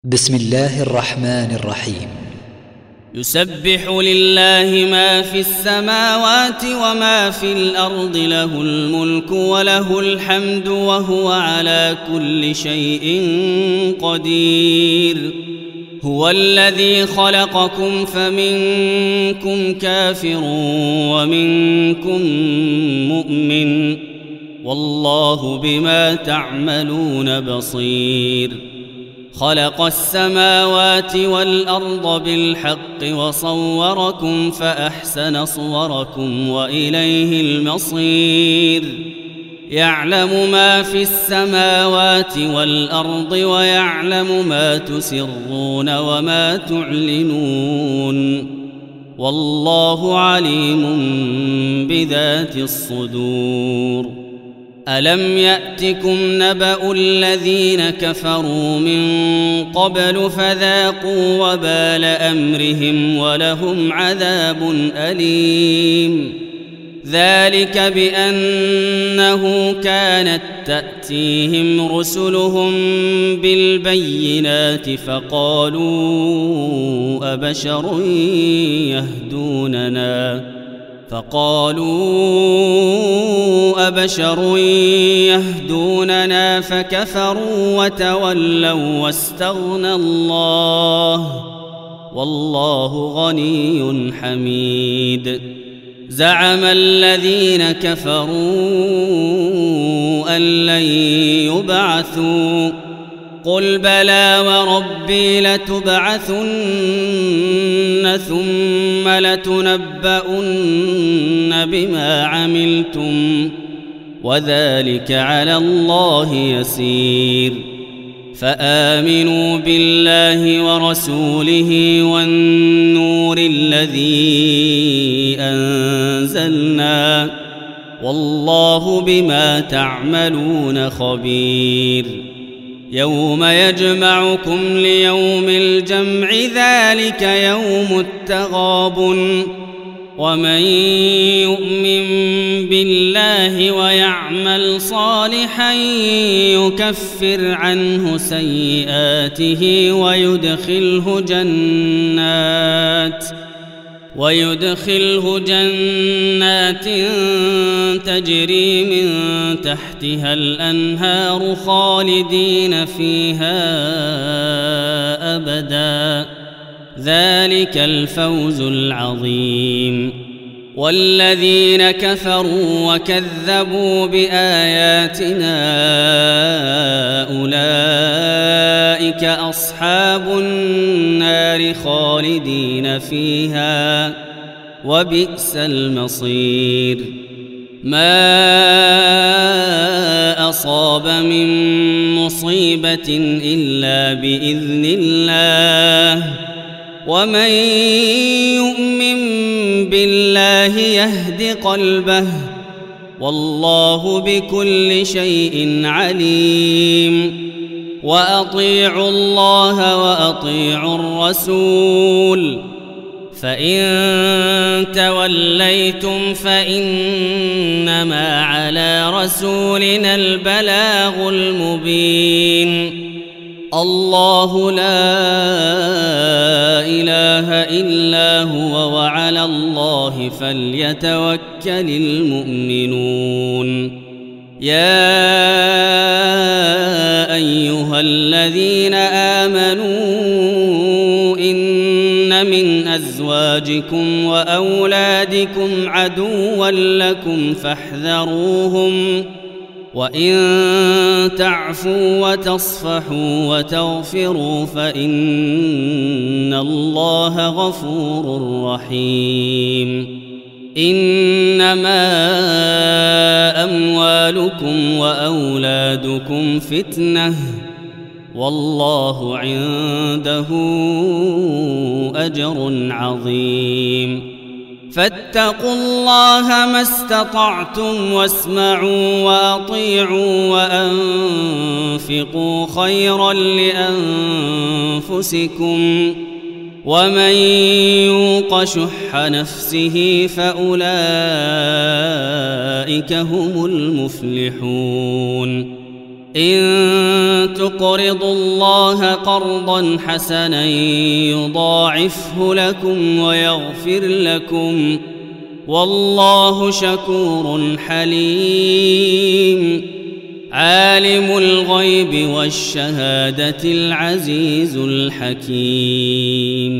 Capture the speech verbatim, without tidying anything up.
بسم الله الرحمن الرحيم. يسبح لله ما في السماوات وما في الأرض، له الملك وله الحمد وهو على كل شيء قدير. هو الذي خلقكم فمنكم كافر ومنكم مؤمن، والله بما تعملون بصير. خلق السماوات والأرض بالحق وصوركم فأحسن صوركم وإليه المصير. يعلم ما في السماوات والأرض ويعلم ما تسرون وما تعلنون، والله عليم بذات الصدور. ألم يأتكم نبأ الذين كفروا من قبل فذاقوا وبال أمرهم ولهم عذاب أليم. ذلك بأنه كانت تأتيهم رسلهم بالبينات فقالوا أبشر يهدوننا فقالوا أبشر يهدوننا فكفروا وتولوا واستغنى الله، والله غني حميد. زعم الذين كفروا أن لن يبعثوا، قل بلى وربي لتبعثن ثم لتنبؤن بما عملتم، وذلك على الله يسير. فآمنوا بالله ورسوله والنور الذي أنزلنا، والله بما تعملون خبير. يوم يجمعكم ليوم الجمع، ذلك يوم التغابن. ومن يؤمن بالله ويعمل صالحا يكفر عنه سيئاته ويدخله جنات ويدخله جنات تجري من تحتها الأنهار خالدين فيها أبدا، ذلك الفوز العظيم. والذين كفروا وكذبوا بآياتنا أولئك أصحاب النار خالدين فيها، وبئس المصير. ما أصاب من مصيبة إلا بإذن الله، ومن يؤمن بالله يهد قلبه، والله بكل شيء عليم. وأطيعوا الله وأطيعوا الرسول، فإن توليتم فإنما على رسولنا البلاغ المبين. الله لا إله إلا هو، وعلى الله فليتوكل المؤمنون. يا أيها الذين آمنوا إن من أزواجكم وأولادكم عدوا لكم فاحذروهم، وإن تعفوا وتصفحوا وتغفروا فإن الله غفور رحيم. إنما أموالكم وأولادكم فتنة، والله عنده أجر عظيم. فاتقوا الله ما استطعتم واسمعوا وأطيعوا وأنفقوا خيرا لأنفسكم، ومن يوق شح نفسه فأولئك هم المفلحون. إن تقرضوا الله قرضا حسنا يضاعفه لكم ويغفر لكم والله شكور حليم عالم الغيب والشهادة العزيز الحكيم